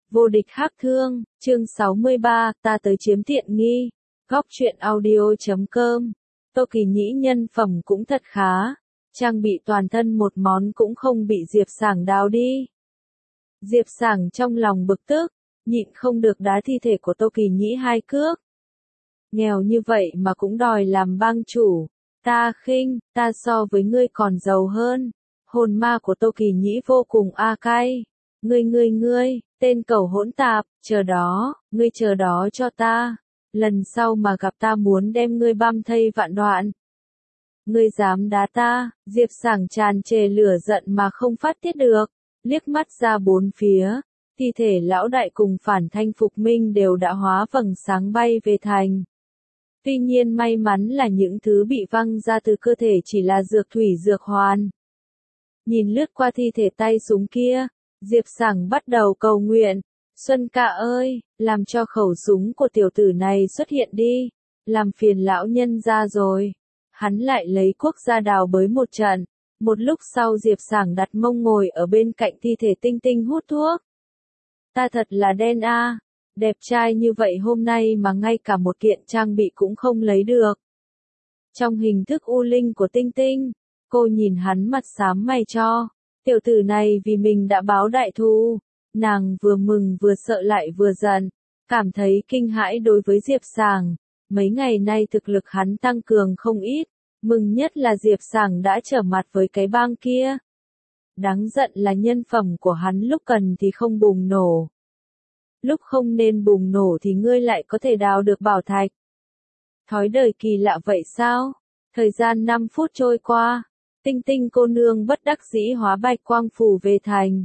Vô địch hắc thương, chương 63, ta tới chiếm tiện nghi. Góc truyện audio.com. Tô Kỳ Nhĩ nhân phẩm cũng thật khá. Trang bị toàn thân một món cũng không bị Diệp Sảng đào đi. Diệp Sảng trong lòng bực tức, nhịn không được đá thi thể của Tô Kỳ Nhĩ 2 cước. Nghèo như vậy mà cũng đòi làm bang chủ. Ta khinh, ta so với ngươi còn giàu hơn. Hồn ma của Tô Kỳ Nhĩ vô cùng cay. Ngươi, tên cẩu hỗn tạp, ngươi chờ đó cho ta. Lần sau mà gặp ta muốn đem ngươi băm thây vạn đoạn. Ngươi dám đá ta, Diệp Sảng tràn trề lửa giận mà không phát tiết được, liếc mắt ra bốn phía, thi thể lão đại cùng Phản Thanh Phục Minh đều đã hóa vầng sáng bay về thành. Tuy nhiên may mắn là những thứ bị văng ra từ cơ thể chỉ là dược thủy dược hoàn. Nhìn lướt qua thi thể tay súng kia, Diệp Sảng bắt đầu cầu nguyện, Xuân ca ơi, làm cho khẩu súng của tiểu tử này xuất hiện đi, làm phiền lão nhân ra rồi. Hắn lại lấy cuốc ra đào bới một trận, một lúc sau Diệp Sảng đặt mông ngồi ở bên cạnh thi thể Tinh Tinh hút thuốc. Ta thật là đen đẹp trai như vậy hôm nay mà ngay cả một kiện trang bị cũng không lấy được. Trong hình thức u linh của Tinh Tinh, cô nhìn hắn mặt xám mày cho. Tiểu tử này vì mình đã báo đại thù, nàng vừa mừng vừa sợ lại vừa giận, cảm thấy kinh hãi đối với Diệp Sảng. Mấy ngày nay thực lực hắn tăng cường không ít, mừng nhất là Diệp Sảng đã trở mặt với cái bang kia. Đáng giận là nhân phẩm của hắn lúc cần thì không bùng nổ. Lúc không nên bùng nổ thì ngươi lại có thể đào được bảo thạch. Thói đời kỳ lạ vậy sao? Thời gian 5 phút trôi qua. Tinh Tinh cô nương bất đắc dĩ hóa bạch quang phủ về thành.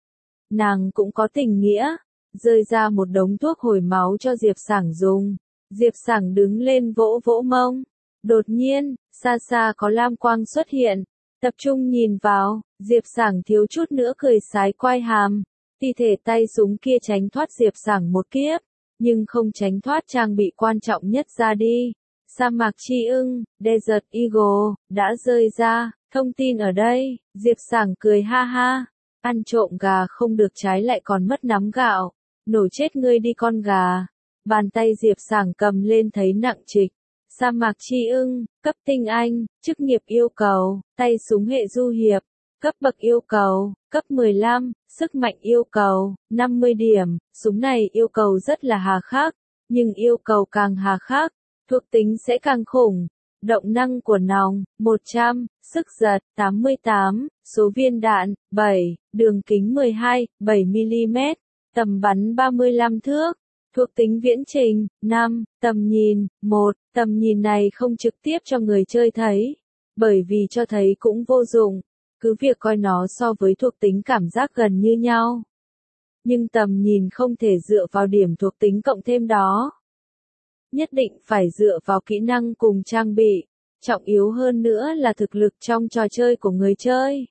Nàng cũng có tình nghĩa, rơi ra một đống thuốc hồi máu cho Diệp Sảng dùng. Diệp Sảng đứng lên vỗ vỗ mông. Đột nhiên, xa xa có lam quang xuất hiện. Tập trung nhìn vào, Diệp Sảng thiếu chút nữa cười sái quai hàm. Thi thể tay súng kia tránh thoát Diệp Sảng một kiếp, nhưng không tránh thoát trang bị quan trọng nhất ra đi. Sa mạc chi ưng, Desert Eagle, đã rơi ra. Thông tin ở đây, Diệp Sảng cười ha ha. Ăn trộm gà không được trái lại còn mất nắm gạo. Nổ chết ngươi đi con gà. Bàn tay Diệp Sảng cầm lên thấy nặng trịch. Sa mạc chi ưng, cấp tinh anh, chức nghiệp yêu cầu, tay súng hệ du hiệp. Cấp bậc yêu cầu, cấp 15, sức mạnh yêu cầu, 50 điểm. Súng này yêu cầu rất là hà khắc, nhưng yêu cầu càng hà khắc, thuộc tính sẽ càng khủng. Động năng của nòng, 100, sức giật, 88, số viên đạn, 7, đường kính 12, 7mm, tầm bắn 35 thước, thuộc tính viễn trình, 5, tầm nhìn, 1, tầm nhìn này không trực tiếp cho người chơi thấy, bởi vì cho thấy cũng vô dụng, cứ việc coi nó so với thuộc tính cảm giác gần như nhau. Nhưng tầm nhìn không thể dựa vào điểm thuộc tính cộng thêm đó. Nhất định phải dựa vào kỹ năng cùng trang bị, trọng yếu hơn nữa là thực lực trong trò chơi của người chơi.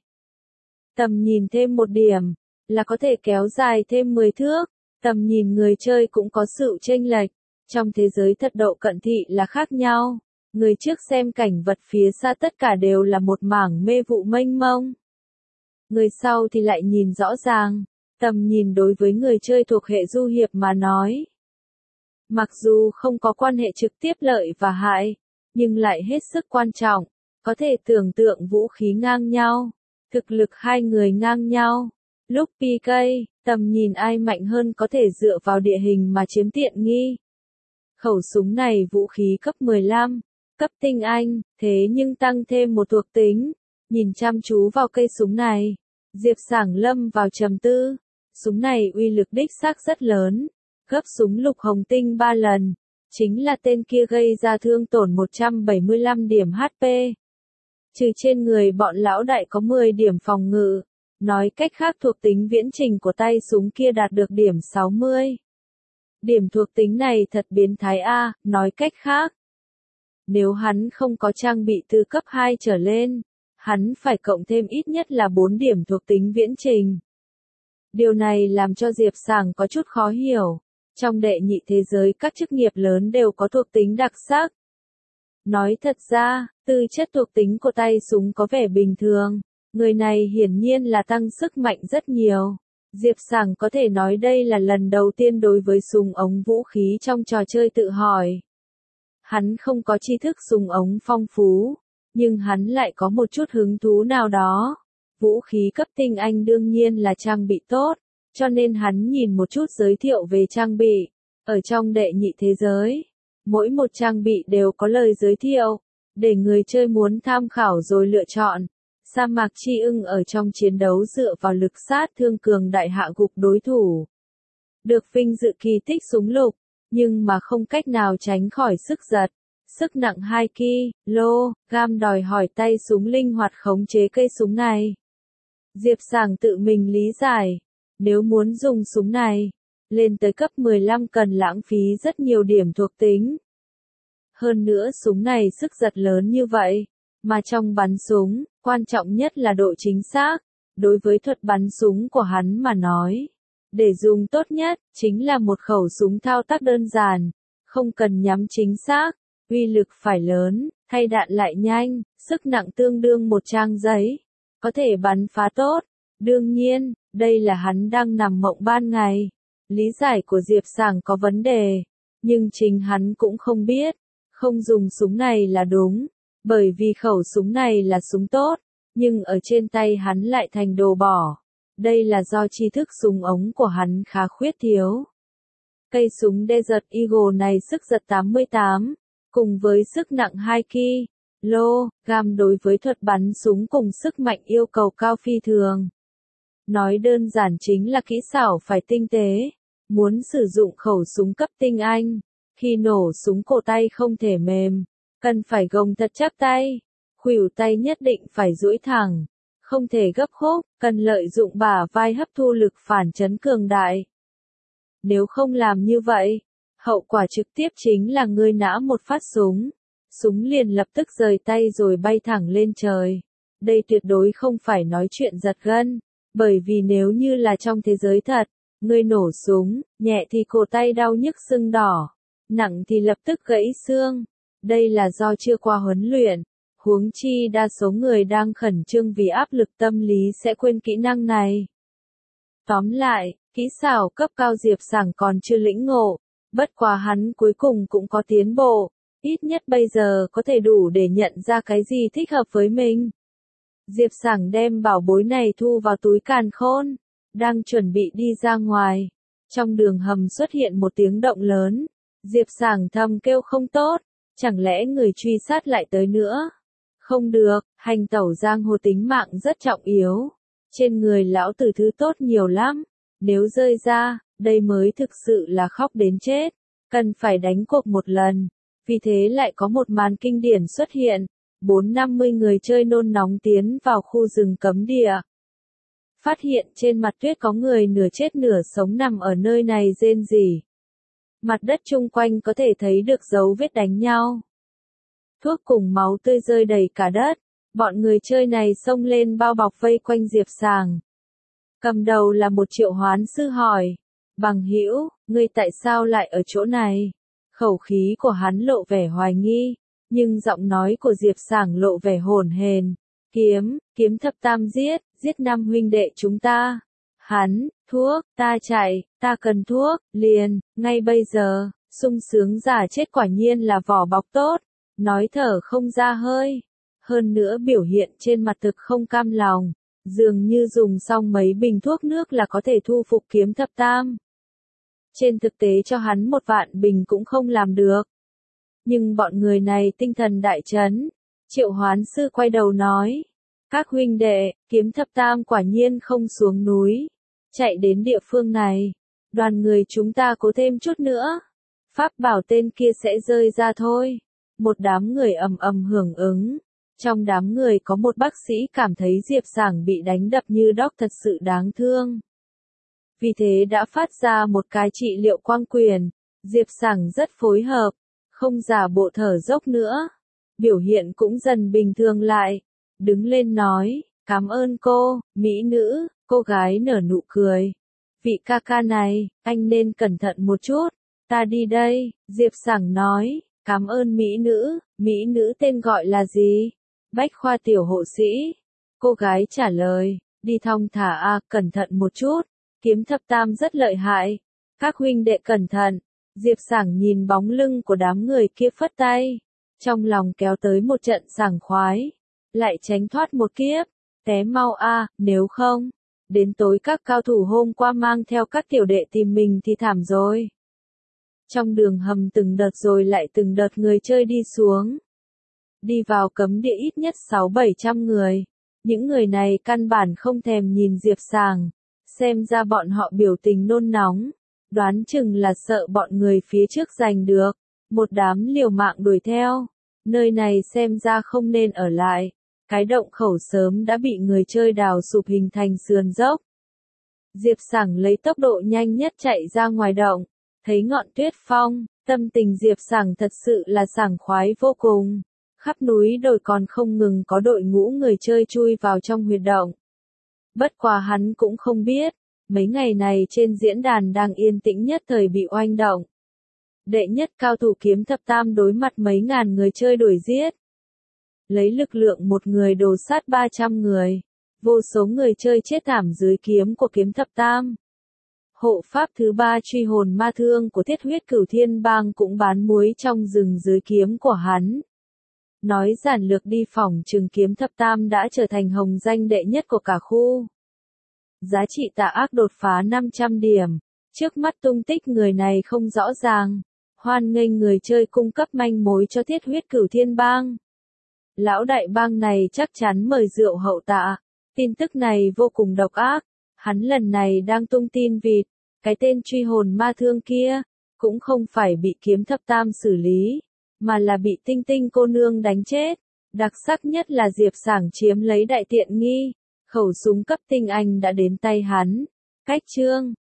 Tầm nhìn thêm một điểm, là có thể kéo dài thêm 10 thước, tầm nhìn người chơi cũng có sự chênh lệch, trong thế giới thật độ cận thị là khác nhau, người trước xem cảnh vật phía xa tất cả đều là một mảng mê vụ mênh mông. Người sau thì lại nhìn rõ ràng, tầm nhìn đối với người chơi thuộc hệ du hiệp mà nói. Mặc dù không có quan hệ trực tiếp lợi và hại, nhưng lại hết sức quan trọng, có thể tưởng tượng vũ khí ngang nhau, thực lực hai người ngang nhau. Lúc PK, tầm nhìn ai mạnh hơn có thể dựa vào địa hình mà chiếm tiện nghi. Khẩu súng này vũ khí cấp 15, cấp tinh anh, thế nhưng tăng thêm một thuộc tính. Nhìn chăm chú vào cây súng này, Diệp Sảng lâm vào trầm tư. Súng này uy lực đích xác rất lớn, gấp súng lục hồng tinh 3 lần, chính là tên kia gây ra thương tổn 175 điểm HP. Trừ trên người bọn lão đại có 10 điểm phòng ngự, nói cách khác thuộc tính viễn trình của tay súng kia đạt được điểm 60. Điểm thuộc tính này thật biến thái nói cách khác. Nếu hắn không có trang bị từ cấp 2 trở lên, hắn phải cộng thêm ít nhất là 4 điểm thuộc tính viễn trình. Điều này làm cho Diệp Sảng có chút khó hiểu. Trong đệ nhị thế giới các chức nghiệp lớn đều có thuộc tính đặc sắc. Nói thật ra, tư chất thuộc tính của tay súng có vẻ bình thường. Người này hiển nhiên là tăng sức mạnh rất nhiều. Diệp Sảng có thể nói đây là lần đầu tiên đối với súng ống vũ khí trong trò chơi tự hỏi. Hắn không có tri thức súng ống phong phú, nhưng hắn lại có một chút hứng thú nào đó. Vũ khí cấp tinh anh đương nhiên là trang bị tốt, cho nên hắn nhìn một chút giới thiệu về trang bị. Ở trong đệ nhị thế giới, mỗi một trang bị đều có lời giới thiệu, để người chơi muốn tham khảo rồi lựa chọn. Sa mạc chi ưng ở trong chiến đấu dựa vào lực sát thương cường đại hạ gục đối thủ. Được vinh dự kỳ tích súng lục, nhưng mà không cách nào tránh khỏi sức giật. Sức nặng 2 kg, đòi hỏi tay súng linh hoạt khống chế cây súng này. Diệp Sảng tự mình lý giải, nếu muốn dùng súng này, lên tới cấp 15 cần lãng phí rất nhiều điểm thuộc tính. Hơn nữa súng này sức giật lớn như vậy, mà trong bắn súng, quan trọng nhất là độ chính xác. Đối với thuật bắn súng của hắn mà nói, để dùng tốt nhất, chính là một khẩu súng thao tác đơn giản, không cần nhắm chính xác, uy lực phải lớn, thay đạn lại nhanh, sức nặng tương đương một trang giấy, có thể bắn phá tốt. Đương nhiên, đây là hắn đang nằm mộng ban ngày. Lý giải của Diệp Sảng có vấn đề, nhưng chính hắn cũng không biết, không dùng súng này là đúng, bởi vì khẩu súng này là súng tốt, nhưng ở trên tay hắn lại thành đồ bỏ. Đây là do tri thức súng ống của hắn khá khuyết thiếu. Cây súng Desert Eagle này sức giật 88, cùng với sức nặng 2 kg, đối với thuật bắn súng cùng sức mạnh yêu cầu cao phi thường. Nói đơn giản chính là kỹ xảo phải tinh tế. Muốn sử dụng khẩu súng cấp tinh anh, khi nổ súng cổ tay không thể mềm, cần phải gồng thật chắc tay, khuỷu tay nhất định phải duỗi thẳng, không thể gấp khúc, cần lợi dụng bả vai hấp thu lực phản chấn cường đại. Nếu không làm như vậy, hậu quả trực tiếp chính là ngươi nã một phát súng, súng liền lập tức rời tay rồi bay thẳng lên trời. Đây tuyệt đối không phải nói chuyện giật gân, bởi vì nếu như là trong thế giới thật, ngươi nổ súng, nhẹ thì cổ tay đau nhức sưng đỏ, nặng thì lập tức gãy xương. Đây là do chưa qua huấn luyện, huống chi đa số người đang khẩn trương vì áp lực tâm lý sẽ quên kỹ năng này. Tóm lại, kỹ xảo cấp cao Diệp Sảng còn chưa lĩnh ngộ, bất quá hắn cuối cùng cũng có tiến bộ, ít nhất bây giờ có thể đủ để nhận ra cái gì thích hợp với mình. Diệp Sảng đem bảo bối này thu vào túi càn khôn, đang chuẩn bị đi ra ngoài. Trong đường hầm xuất hiện một tiếng động lớn, Diệp Sảng thầm kêu không tốt, chẳng lẽ người truy sát lại tới nữa? Không được, hành tẩu giang hồ tính mạng rất trọng yếu. Trên người lão tử thứ tốt nhiều lắm, nếu rơi ra, đây mới thực sự là khóc đến chết, cần phải đánh cuộc một lần. Vì thế lại có một màn kinh điển xuất hiện, 450 người chơi nôn nóng tiến vào khu rừng cấm địa. Phát hiện trên mặt tuyết có người nửa chết nửa sống nằm ở nơi này rên rỉ. Mặt đất chung quanh có thể thấy được dấu vết đánh nhau. Thuốc cùng máu tươi rơi đầy cả đất, bọn người chơi này xông lên bao bọc vây quanh Diệp Sảng. Cầm đầu là một triệu hoán sư hỏi, bằng hữu, ngươi tại sao lại ở chỗ này? Khẩu khí của hắn lộ vẻ hoài nghi, nhưng giọng nói của Diệp Sảng lộ vẻ hồn hền. Kiếm thập tam giết 5 huynh đệ chúng ta. Hắn, thuốc, ta chạy, ta cần thuốc, liền, ngay bây giờ, sung sướng giả chết quả nhiên là vỏ bọc tốt, nói thở không ra hơi. Hơn nữa biểu hiện trên mặt thực không cam lòng, dường như dùng xong mấy bình thuốc nước là có thể thu phục kiếm thập tam. Trên thực tế cho hắn 1 vạn bình cũng không làm được. Nhưng bọn người này tinh thần đại chấn. Triệu hoán sư quay đầu nói, các huynh đệ, kiếm thập tam quả nhiên không xuống núi, chạy đến địa phương này. Đoàn người chúng ta cố thêm chút nữa, pháp bảo tên kia sẽ rơi ra thôi. Một đám người ầm ầm hưởng ứng. Trong đám người có một bác sĩ cảm thấy Diệp Sảng bị đánh đập như đóc thật sự đáng thương. Vì thế đã phát ra một cái trị liệu quang quyền. Diệp Sảng rất phối hợp, không giả bộ thở dốc nữa. Biểu hiện cũng dần bình thường lại. Đứng lên nói, cảm ơn cô, mỹ nữ. Cô gái nở nụ cười. Vị ca ca này, anh nên cẩn thận một chút. Ta đi đây, Diệp Sảng nói, cảm ơn mỹ nữ tên gọi là gì? Bách khoa tiểu hộ sĩ. Cô gái trả lời, đi thong thả cẩn thận một chút. Kiếm thập tam rất lợi hại. Các huynh đệ cẩn thận. Diệp Sảng nhìn bóng lưng của đám người kia phất tay. Trong lòng kéo tới một trận sảng khoái. Lại tránh thoát một kiếp. Té mau a, nếu không. Đến tối các cao thủ hôm qua mang theo các tiểu đệ tìm mình thì thảm rồi. Trong đường hầm từng đợt rồi lại từng đợt người chơi đi xuống. Đi vào cấm địa ít nhất 600-700 người. Những người này căn bản không thèm nhìn Diệp Sảng. Xem ra bọn họ biểu tình nôn nóng. Đoán chừng là sợ bọn người phía trước giành được. Một đám liều mạng đuổi theo. Nơi này xem ra không nên ở lại. Cái động khẩu sớm đã bị người chơi đào sụp hình thành sườn dốc. Diệp Sảng lấy tốc độ nhanh nhất chạy ra ngoài động. Thấy ngọn tuyết phong, tâm tình Diệp Sảng thật sự là sảng khoái vô cùng. Khắp núi đồi còn không ngừng có đội ngũ người chơi chui vào trong huyệt động. Bất quá hắn cũng không biết, mấy ngày này trên diễn đàn đang yên tĩnh nhất thời bị oanh động. Đệ nhất cao thủ kiếm thập tam đối mặt mấy ngàn người chơi đuổi giết. Lấy lực lượng một người đồ sát 300 người. Vô số người chơi chết thảm dưới kiếm của kiếm thập tam. Hộ pháp thứ 3 truy hồn ma thương của Thiết Huyết Cửu Thiên Bang cũng bán muối trong rừng dưới kiếm của hắn. Nói giản lược đi, phỏng chừng kiếm thập tam đã trở thành hồng danh đệ nhất của cả khu. Giá trị tà ác đột phá 500 điểm. Trước mắt tung tích người này không rõ ràng. Hoan nghênh người chơi cung cấp manh mối cho Thiết Huyết Cửu Thiên Bang. Lão đại bang này chắc chắn mời rượu hậu tạ. Tin tức này vô cùng độc ác. Hắn lần này đang tung tin vịt. Cái tên truy hồn ma thương kia cũng không phải bị kiếm thập tam xử lý, mà là bị Tinh Tinh cô nương đánh chết. Đặc sắc nhất là Diệp Sảng chiếm lấy đại tiện nghi. Khẩu súng cấp tinh anh đã đến tay hắn. Cách chương